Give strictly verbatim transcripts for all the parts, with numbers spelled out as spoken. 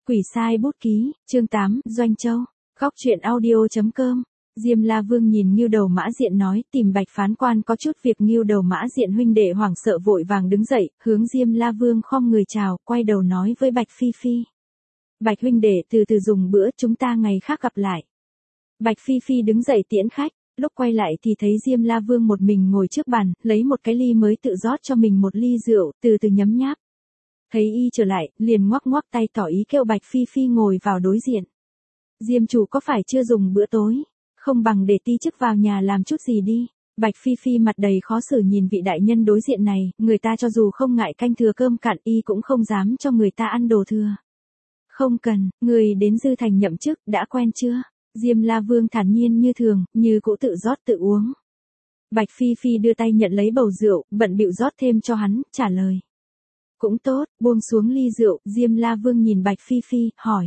Quỷ sai bút ký, chương tám, Doanh Châu, góc truyện audio chấm com. Diêm La Vương nhìn Ngưu Đầu Mã Diện nói, tìm Bạch phán quan có chút việc. Ngưu Đầu Mã Diện huynh đệ hoảng sợ vội vàng đứng dậy, hướng Diêm La Vương khom người chào, quay đầu nói với Bạch Phi Phi. Bạch huynh đệ từ từ dùng bữa, chúng ta ngày khác gặp lại. Bạch Phi Phi đứng dậy tiễn khách, lúc quay lại thì thấy Diêm La Vương một mình ngồi trước bàn, lấy một cái ly mới tự rót cho mình một ly rượu, từ từ nhấm nháp. Thấy y trở lại, liền ngoắc ngoắc tay tỏ ý kêu Bạch Phi Phi ngồi vào đối diện. Diêm chủ có phải chưa dùng bữa tối, không bằng để ti chức vào nhà làm chút gì đi. Bạch Phi Phi mặt đầy khó xử nhìn vị đại nhân đối diện này, người ta cho dù không ngại canh thừa cơm cạn y cũng không dám cho người ta ăn đồ thừa. Không cần, người đến Dư Thành nhậm chức, đã quen chưa? Diêm La Vương thản nhiên như thường, như cũ tự rót tự uống. Bạch Phi Phi đưa tay nhận lấy bầu rượu, bận bịu rót thêm cho hắn, trả lời. Cũng tốt, buông xuống ly rượu, Diêm La Vương nhìn Bạch Phi Phi, hỏi.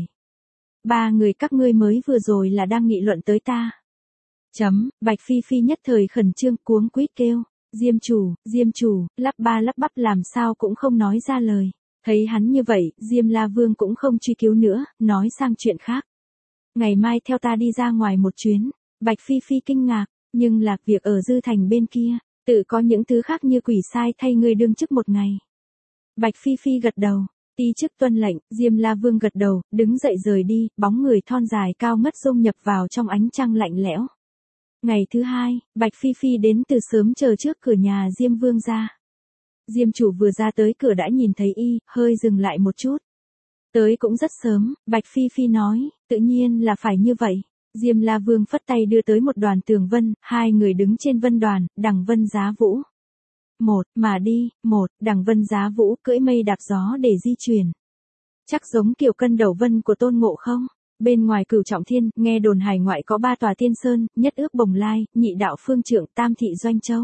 Ba người các ngươi mới vừa rồi là đang nghị luận tới ta. Chấm, Bạch Phi Phi nhất thời khẩn trương cuống quýt kêu. Diêm chủ, Diêm chủ, lắp ba lắp bắp làm sao cũng không nói ra lời. Thấy hắn như vậy, Diêm La Vương cũng không truy cứu nữa, nói sang chuyện khác. Ngày mai theo ta đi ra ngoài một chuyến. Bạch Phi Phi kinh ngạc, nhưng lạc việc ở Dư Thành bên kia, tự có những thứ khác như quỷ sai thay ngươi đương chức một ngày. Bạch Phi Phi gật đầu, ti chức tuân lệnh. Diêm La Vương gật đầu, đứng dậy rời đi, bóng người thon dài cao ngất dung nhập vào trong ánh trăng lạnh lẽo. Ngày thứ hai, Bạch Phi Phi đến từ sớm chờ trước cửa nhà Diêm Vương ra. Diêm chủ vừa ra tới cửa đã nhìn thấy y, hơi dừng lại một chút. Tới cũng rất sớm, Bạch Phi Phi nói, tự nhiên là phải như vậy. Diêm La Vương phất tay đưa tới một đoàn tường vân, hai người đứng trên vân đoàn, đằng vân giá vũ. Một, mà đi, một, đằng vân giá vũ cưỡi mây đạp gió để di chuyển. Chắc giống kiểu cân đầu vân của Tôn Ngộ không? Bên ngoài Cửu Trọng Thiên, nghe đồn hải ngoại có ba tòa tiên sơn, nhất ước Bồng Lai, nhị đạo Phương Trượng, tam thị Doanh Châu.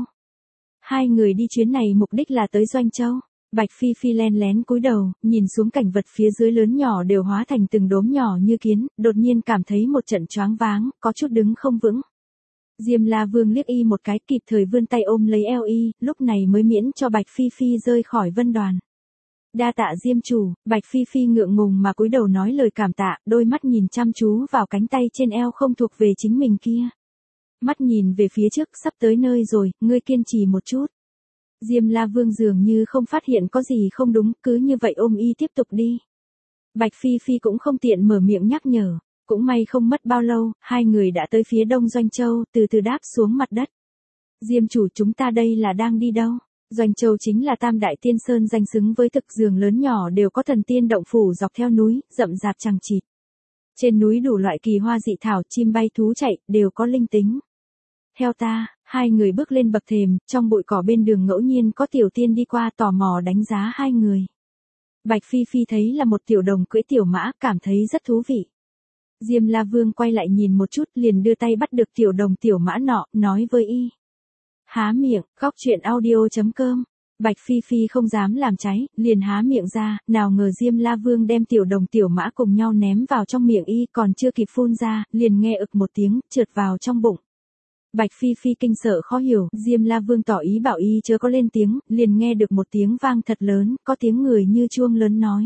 Hai người đi chuyến này mục đích là tới Doanh Châu. Bạch Phi Phi len lén cúi đầu, nhìn xuống cảnh vật phía dưới lớn nhỏ đều hóa thành từng đốm nhỏ như kiến, đột nhiên cảm thấy một trận choáng váng, có chút đứng không vững. Diêm La Vương liếc y một cái, kịp thời vươn tay ôm lấy eo y, lúc này mới miễn cho Bạch Phi Phi rơi khỏi vân đoàn. Đa tạ Diêm chủ. Bạch Phi Phi ngượng ngùng mà cúi đầu nói lời cảm tạ, đôi mắt nhìn chăm chú vào cánh tay trên eo không thuộc về chính mình kia. Mắt nhìn về phía trước, sắp tới nơi rồi, ngươi kiên trì một chút. Diêm La Vương dường như không phát hiện có gì không đúng, cứ như vậy ôm y tiếp tục đi. Bạch Phi Phi cũng không tiện mở miệng nhắc nhở, cũng may không mất bao lâu, hai người đã tới phía đông Doanh Châu, từ từ đáp xuống mặt đất. Diêm chủ, chúng ta đây là đang đi đâu? Doanh Châu chính là tam đại tiên sơn danh xứng với thực, giường lớn nhỏ đều có thần tiên động phủ dọc theo núi, rậm rạp chằng chịt. Trên núi đủ loại kỳ hoa dị thảo, chim bay thú chạy, đều có linh tính. Theo ta, hai người bước lên bậc thềm, trong bụi cỏ bên đường ngẫu nhiên có tiểu tiên đi qua tò mò đánh giá hai người. Bạch Phi Phi thấy là một tiểu đồng cưỡi tiểu mã, cảm thấy rất thú vị. Diêm La Vương quay lại nhìn một chút, liền đưa tay bắt được tiểu đồng tiểu mã nọ, nói với y. Há miệng, góc truyện audio chấm com. Bạch Phi Phi không dám làm cháy, liền há miệng ra, nào ngờ Diêm La Vương đem tiểu đồng tiểu mã cùng nhau ném vào trong miệng y, còn chưa kịp phun ra, liền nghe ực một tiếng, trượt vào trong bụng. Bạch Phi Phi kinh sợ khó hiểu, Diêm La Vương tỏ ý bảo y chớ có lên tiếng, liền nghe được một tiếng vang thật lớn, có tiếng người như chuông lớn nói.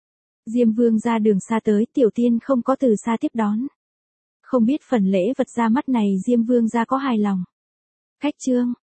Diêm Vương ra đường xa tới, tiểu tiên không có từ xa tiếp đón. Không biết phần lễ vật ra mắt này Diêm Vương ra có hài lòng. Khách trương,